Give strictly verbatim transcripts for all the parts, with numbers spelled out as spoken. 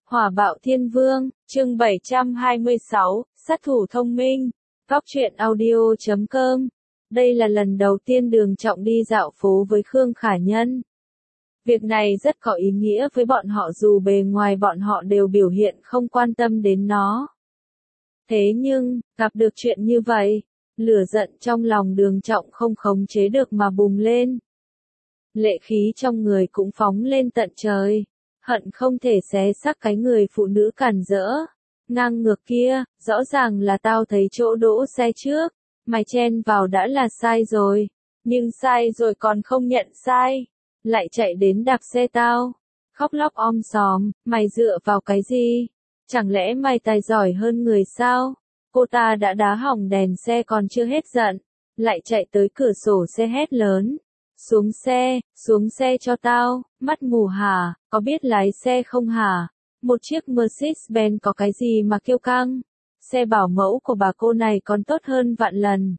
Hỏa bạo thiên vương, chương bảy trăm hai mươi sáu, sát thủ thông minh. Góc truyện audio chấm com. Đây là lần đầu tiên Đường Trọng đi dạo phố với Khương Khả Nhân. Việc này rất có ý nghĩa với bọn họ dù bề ngoài bọn họ đều biểu hiện không quan tâm đến nó. Thế nhưng, gặp được chuyện như vậy, lửa giận trong lòng Đường Trọng không khống chế được mà bùng lên. Lệ khí trong người cũng phóng lên tận trời. Hận không thể xé xác cái người phụ nữ cản rỡ. Ngang ngược kia, rõ ràng là tao thấy chỗ đỗ xe trước, mày chen vào đã là sai rồi, nhưng sai rồi còn không nhận sai, lại chạy đến đạp xe tao, khóc lóc om sòm, mày dựa vào cái gì? Chẳng lẽ mày tài giỏi hơn người sao? Cô ta đã đá hỏng đèn xe còn chưa hết giận, lại chạy tới cửa sổ xe hét lớn. Xuống xe, xuống xe cho tao, mắt mù hả, có biết lái xe không hả? Một chiếc Mercedes-Benz có cái gì mà kiêu căng? Xe bảo mẫu của bà cô này còn tốt hơn vạn lần.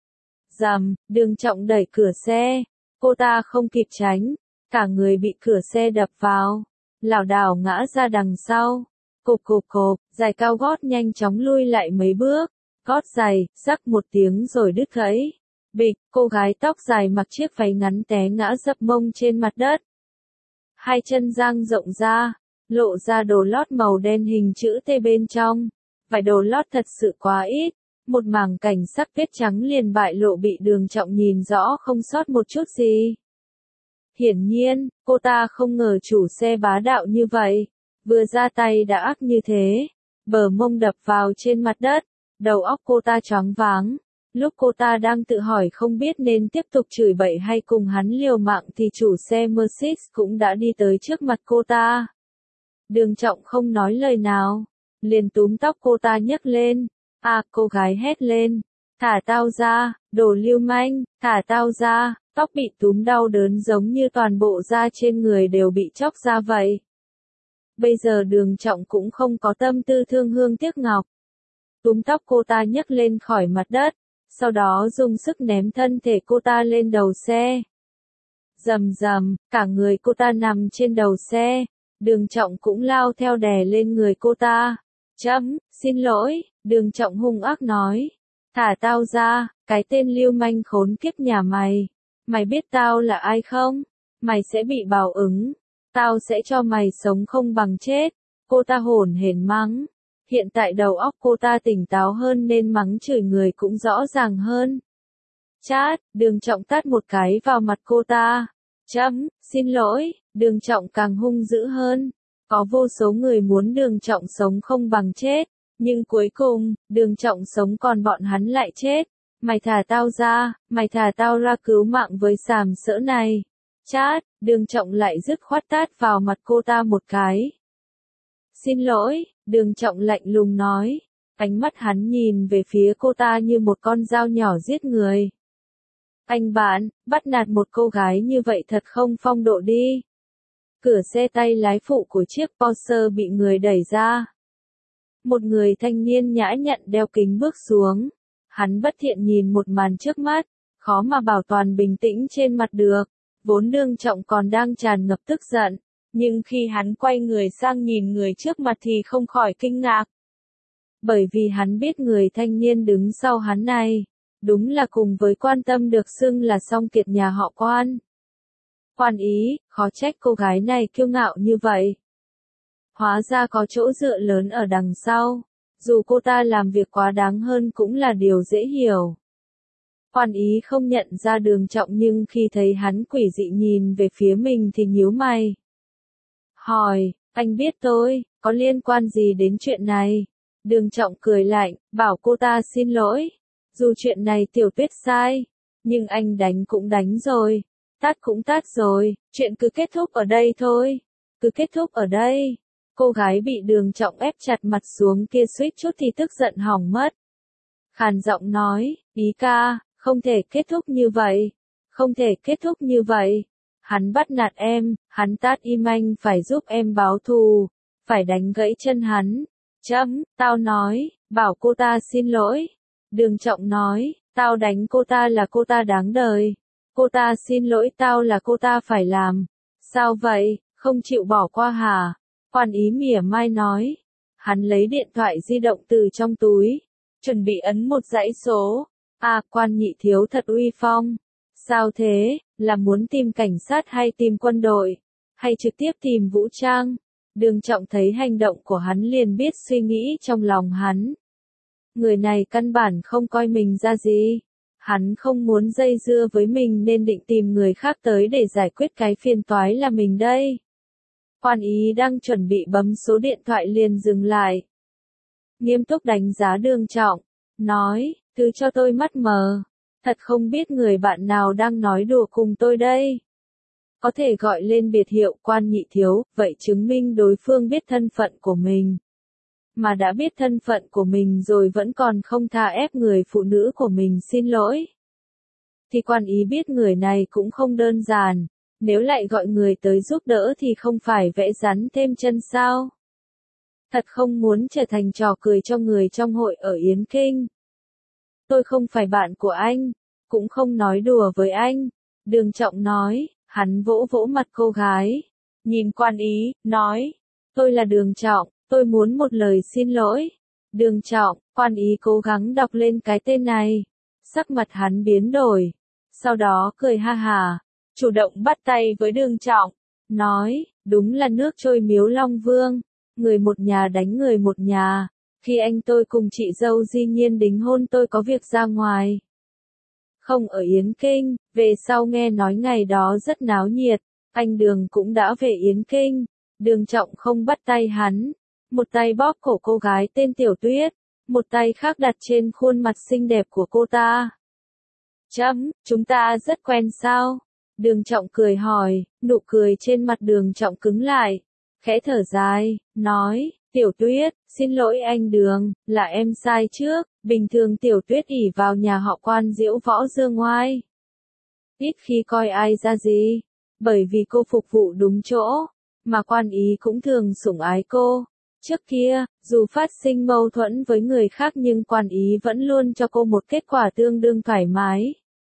Rầm, Đường Trọng đẩy cửa xe, cô ta không kịp tránh, cả người bị cửa xe đập vào, lảo đảo ngã ra đằng sau. Cộp cộp cộp, giày cao gót nhanh chóng lui lại mấy bước, gót giày, rắc một tiếng rồi đứt gãy. Bịch, cô gái tóc dài mặc chiếc váy ngắn té ngã dập mông trên mặt đất. Hai chân dang rộng ra, lộ ra đồ lót màu đen hình chữ T bên trong. Vải đồ lót thật sự quá ít, một mảng cảnh sắc vết trắng liền bại lộ bị Đường Trọng nhìn rõ không sót một chút gì. Hiển nhiên, cô ta không ngờ chủ xe bá đạo như vậy, vừa ra tay đã ác như thế, bờ mông đập vào trên mặt đất, đầu óc cô ta choáng váng. Lúc cô ta đang tự hỏi không biết nên tiếp tục chửi bậy hay cùng hắn liều mạng thì chủ xe Mercedes cũng đã đi tới trước mặt cô ta. Đường Trọng không nói lời nào, liền túm tóc cô ta nhấc lên. À, cô gái hét lên, thả tao ra, đồ lưu manh, thả tao ra, tóc bị túm đau đớn giống như toàn bộ da trên người đều bị chóc ra vậy. Bây giờ Đường Trọng cũng không có tâm tư thương hương tiếc ngọc. Túm tóc cô ta nhấc lên khỏi mặt đất. Sau đó dùng sức ném thân thể cô ta lên đầu xe. Rầm rầm, cả người cô ta nằm trên đầu xe. Đường Trọng cũng lao theo đè lên người cô ta. Chấm, xin lỗi, Đường Trọng hung ác nói. Thả tao ra, cái tên lưu manh khốn kiếp nhà mày. Mày biết tao là ai không? Mày sẽ bị báo ứng. Tao sẽ cho mày sống không bằng chết. Cô ta hổn hển mắng. Hiện tại đầu óc cô ta tỉnh táo hơn nên mắng chửi người cũng rõ ràng hơn. Chát, Đường Trọng tát một cái vào mặt cô ta. Chấm, xin lỗi, Đường Trọng càng hung dữ hơn. Có vô số người muốn Đường Trọng sống không bằng chết, nhưng cuối cùng, Đường Trọng sống còn bọn hắn lại chết. Mày thả tao ra, mày thả tao ra cứu mạng với sàm sỡ này. Chát, Đường Trọng lại dứt khoát tát vào mặt cô ta một cái. Xin lỗi, Đường Trọng lạnh lùng nói, ánh mắt hắn nhìn về phía cô ta như một con dao nhỏ giết người. Anh bạn, bắt nạt một cô gái như vậy thật không phong độ đi. Cửa xe tay lái phụ của chiếc Porsche bị người đẩy ra. Một người thanh niên nhã nhặn đeo kính bước xuống. Hắn bất thiện nhìn một màn trước mắt, khó mà bảo toàn bình tĩnh trên mặt được. Vốn Đường Trọng còn đang tràn ngập tức giận. Nhưng khi hắn quay người sang nhìn người trước mặt thì không khỏi kinh ngạc. Bởi vì hắn biết người thanh niên đứng sau hắn này, đúng là cùng với Quan Tâm được xưng là song kiệt nhà họ Quan. Quan ý, khó trách cô gái này kiêu ngạo như vậy. Hóa ra có chỗ dựa lớn ở đằng sau, dù cô ta làm việc quá đáng hơn cũng là điều dễ hiểu. Quan ý không nhận ra Đường Trọng nhưng khi thấy hắn quỷ dị nhìn về phía mình thì nhíu mày. Hỏi, anh biết tôi, có liên quan gì đến chuyện này? Đường Trọng cười lạnh, bảo cô ta xin lỗi. Dù chuyện này Tiểu Tuyết sai, nhưng anh đánh cũng đánh rồi, tát cũng tát rồi, chuyện cứ kết thúc ở đây thôi. Cứ kết thúc ở đây. Cô gái bị Đường Trọng ép chặt mặt xuống kia suýt chút thì tức giận hỏng mất. Khàn giọng nói, ý ca, không thể kết thúc như vậy. Không thể kết thúc như vậy. Hắn bắt nạt em, hắn tát im anh phải giúp em báo thù, phải đánh gãy chân hắn. Chấm, tao nói, bảo cô ta xin lỗi. Đường Trọng nói, tao đánh cô ta là cô ta đáng đời. Cô ta xin lỗi tao là cô ta phải làm. Sao vậy, không chịu bỏ qua hả? Quan ý mỉa mai nói. Hắn lấy điện thoại di động từ trong túi, chuẩn bị ấn một dãy số. À, quan nhị thiếu thật uy phong. Sao thế, là muốn tìm cảnh sát hay tìm quân đội, hay trực tiếp tìm vũ trang? Đường Trọng thấy hành động của hắn liền biết suy nghĩ trong lòng hắn. Người này căn bản không coi mình ra gì. Hắn không muốn dây dưa với mình nên định tìm người khác tới để giải quyết cái phiền toái là mình đây. Quan ý đang chuẩn bị bấm số điện thoại liền dừng lại. Nghiêm túc đánh giá Đường Trọng, nói, thứ cho tôi mắt mờ. Thật không biết người bạn nào đang nói đùa cùng tôi đây. Có thể gọi lên biệt hiệu quan nhị thiếu, vậy chứng minh đối phương biết thân phận của mình. Mà đã biết thân phận của mình rồi vẫn còn không tha ép người phụ nữ của mình xin lỗi. Thì quan ý biết người này cũng không đơn giản, nếu lại gọi người tới giúp đỡ thì không phải vẽ rắn thêm chân sao. Thật không muốn trở thành trò cười cho người trong hội ở Yến Kinh. Tôi không phải bạn của anh, cũng không nói đùa với anh. Đường Trọng nói, hắn vỗ vỗ mặt cô gái. Nhìn quan ý, nói, tôi là Đường Trọng, tôi muốn một lời xin lỗi. Đường Trọng, quan ý cố gắng đọc lên cái tên này. Sắc mặt hắn biến đổi. Sau đó cười ha hà, chủ động bắt tay với Đường Trọng. Nói, đúng là nước trôi miếu Long Vương. Người một nhà đánh người một nhà. Khi anh tôi cùng chị dâu Di Nhiên đính hôn tôi có việc ra ngoài. Không ở Yến Kinh, về sau nghe nói ngày đó rất náo nhiệt, anh Đường cũng đã về Yến Kinh. Đường Trọng không bắt tay hắn, một tay bóp cổ cô gái tên Tiểu Tuyết, một tay khác đặt trên khuôn mặt xinh đẹp của cô ta. Chấm, chúng ta rất quen sao? Đường Trọng cười hỏi, nụ cười trên mặt Đường Trọng cứng lại, khẽ thở dài, nói, Tiểu Tuyết, xin lỗi anh Đường, là em sai trước, bình thường Tiểu Tuyết ỷ vào nhà họ Quan diễu võ dương ngoai. Ít khi coi ai ra gì, bởi vì cô phục vụ đúng chỗ, mà Quan ý cũng thường sủng ái cô. Trước kia, dù phát sinh mâu thuẫn với người khác nhưng Quan ý vẫn luôn cho cô một kết quả tương đương thoải mái.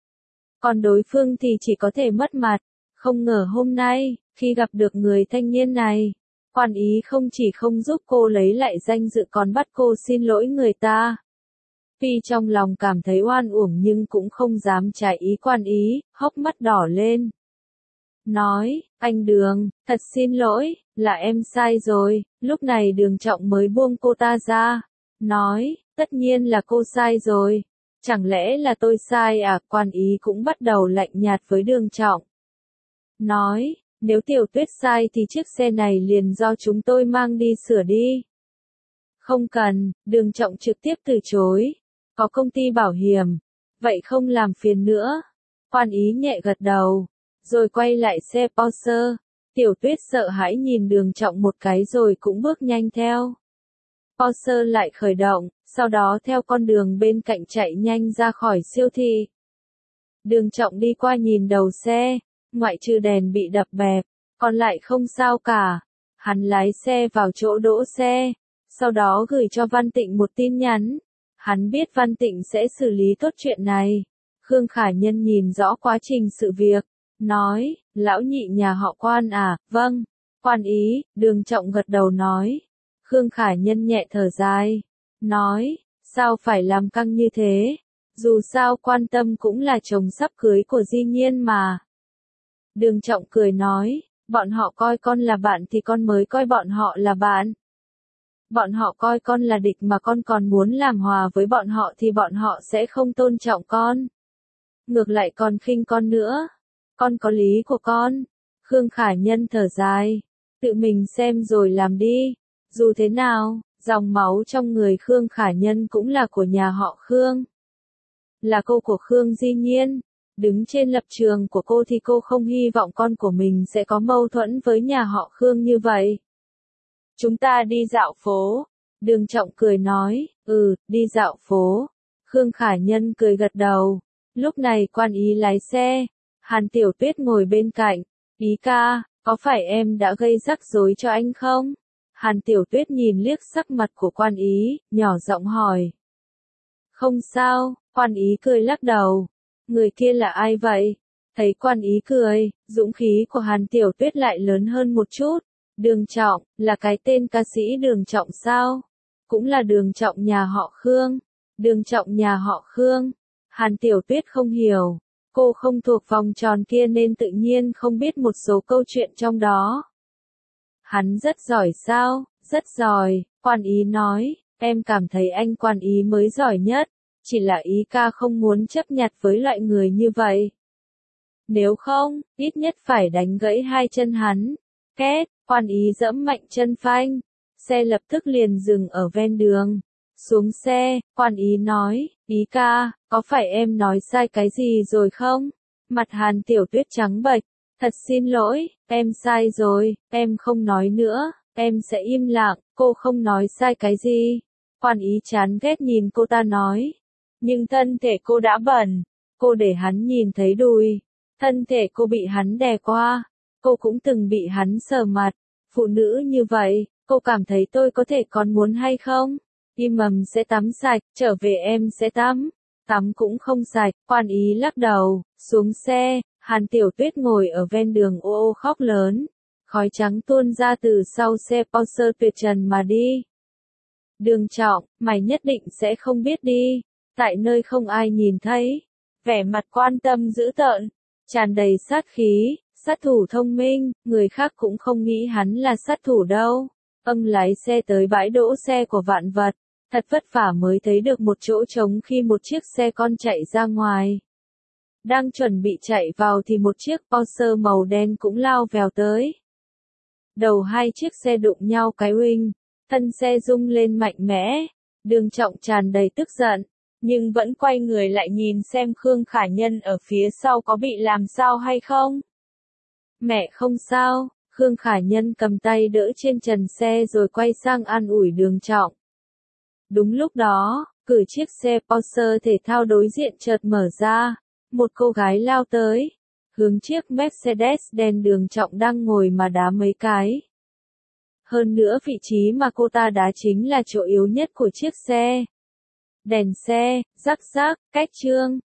Còn đối phương thì chỉ có thể mất mặt, không ngờ hôm nay, khi gặp được người thanh niên này, Quan ý không chỉ không giúp cô lấy lại danh dự còn bắt cô xin lỗi người ta. Tuy trong lòng cảm thấy oan uổng nhưng cũng không dám trái ý Quan ý, hốc mắt đỏ lên. Nói, anh Đường, thật xin lỗi, là em sai rồi. Lúc này Đường Trọng mới buông cô ta ra. Nói, tất nhiên là cô sai rồi. Chẳng lẽ là tôi sai à? Quan ý cũng bắt đầu lạnh nhạt với Đường Trọng. Nói, nếu Tiểu Tuyết sai thì chiếc xe này liền do chúng tôi mang đi sửa đi. Không cần, Đường Trọng trực tiếp từ chối. Có công ty bảo hiểm. Vậy không làm phiền nữa. Quan ý nhẹ gật đầu. Rồi quay lại xe Porsche. Tiểu Tuyết sợ hãi nhìn Đường Trọng một cái rồi cũng bước nhanh theo. Porsche lại khởi động, sau đó theo con đường bên cạnh chạy nhanh ra khỏi siêu thị. Đường Trọng đi qua nhìn đầu xe, ngoại trừ đèn bị đập bẹp, còn lại không sao cả. Hắn lái xe vào chỗ đỗ xe, sau đó gửi cho Văn Tịnh một tin nhắn. Hắn biết Văn Tịnh sẽ xử lý tốt chuyện này. Khương Khả Nhân nhìn rõ quá trình sự việc, nói, lão nhị nhà họ Quan à, vâng, Quan ý. Đường Trọng gật đầu nói. Khương Khả Nhân nhẹ thở dài, nói, sao phải làm căng như thế, dù sao Quan Tâm cũng là chồng sắp cưới của Di Nhiên mà. Đường Trọng cười nói, bọn họ coi con là bạn thì con mới coi bọn họ là bạn. Bọn họ coi con là địch mà con còn muốn làm hòa với bọn họ thì bọn họ sẽ không tôn trọng con. Ngược lại còn khinh con nữa. Con có lý của con. Khương Khả Nhân thở dài, tự mình xem rồi làm đi. Dù thế nào, dòng máu trong người Khương Khả Nhân cũng là của nhà họ Khương. Là cô của Khương Di Nhiên. Đứng trên lập trường của cô thì cô không hy vọng con của mình sẽ có mâu thuẫn với nhà họ Khương như vậy. Chúng ta đi dạo phố. Đường Trọng cười nói, ừ, đi dạo phố. Khương Khả Nhân cười gật đầu. Lúc này Quan ý lái xe. Hàn Tiểu Tuyết ngồi bên cạnh. Ý ca, có phải em đã gây rắc rối cho anh không? Hàn Tiểu Tuyết nhìn liếc sắc mặt của Quan ý, nhỏ giọng hỏi. Không sao, Quan ý cười lắc đầu. Người kia là ai vậy? Thấy Quan ý cười, dũng khí của Hàn Tiểu Tuyết lại lớn hơn một chút. Đường Trọng, là cái tên ca sĩ Đường Trọng sao? Cũng là Đường Trọng nhà họ Khương. Đường Trọng nhà họ Khương. Hàn Tiểu Tuyết không hiểu. Cô không thuộc vòng tròn kia nên tự nhiên không biết một số câu chuyện trong đó. Hắn rất giỏi sao? Rất giỏi, Quan Ý nói. Em cảm thấy anh Quan Ý mới giỏi nhất. Chỉ là Ý ca không muốn chấp nhặt với loại người như vậy. Nếu không, ít nhất phải đánh gãy hai chân hắn. Két, Quan Ý giẫm mạnh chân phanh. Xe lập tức liền dừng ở ven đường. Xuống xe, Quan Ý nói, Ý ca, có phải em nói sai cái gì rồi không? Mặt Hàn Tiểu Tuyết trắng bệch. Thật xin lỗi, em sai rồi, em không nói nữa, em sẽ im lặng, cô không nói sai cái gì. Quan Ý chán ghét nhìn cô ta nói. Nhưng thân thể cô đã bẩn, cô để hắn nhìn thấy đùi. Thân thể cô bị hắn đè qua, cô cũng từng bị hắn sờ mặt. Phụ nữ như vậy, cô cảm thấy tôi có thể còn muốn hay không? Im mầm sẽ tắm sạch, trở về em sẽ tắm. Tắm cũng không sạch, Quan Ý lắc đầu, xuống xe, Hàn Tiểu Tuyết ngồi ở ven đường ô ô khóc lớn. Khói trắng tuôn ra từ sau xe Porsche tuyệt trần mà đi. Đường Trọng, mày nhất định sẽ không biết đi. Tại nơi không ai nhìn thấy. Vẻ mặt quan tâm dữ tợn, tràn đầy sát khí, sát thủ thông minh, người khác cũng không nghĩ hắn là sát thủ đâu. Ông lái xe tới bãi đỗ xe của Vạn Vật. Thật vất vả mới thấy được một chỗ trống khi một chiếc xe con chạy ra ngoài. Đang chuẩn bị chạy vào thì một chiếc Porsche màu đen cũng lao vèo tới. Đầu hai chiếc xe đụng nhau cái uỳnh, thân xe rung lên mạnh mẽ. Đường Trọng tràn đầy tức giận, nhưng vẫn quay người lại nhìn xem Khương Khả Nhân ở phía sau có bị làm sao hay không. Mẹ không sao, Khương Khả Nhân cầm tay đỡ trên trần xe rồi quay sang an ủi Đường Trọng. Đúng lúc đó, cửa chiếc xe Porsche thể thao đối diện chợt mở ra, một cô gái lao tới, hướng chiếc Mercedes đen Đường Trọng đang ngồi mà đá mấy cái. Hơn nữa vị trí mà cô ta đá chính là chỗ yếu nhất của chiếc xe. Đèn xe, rắc rắc, cách trương,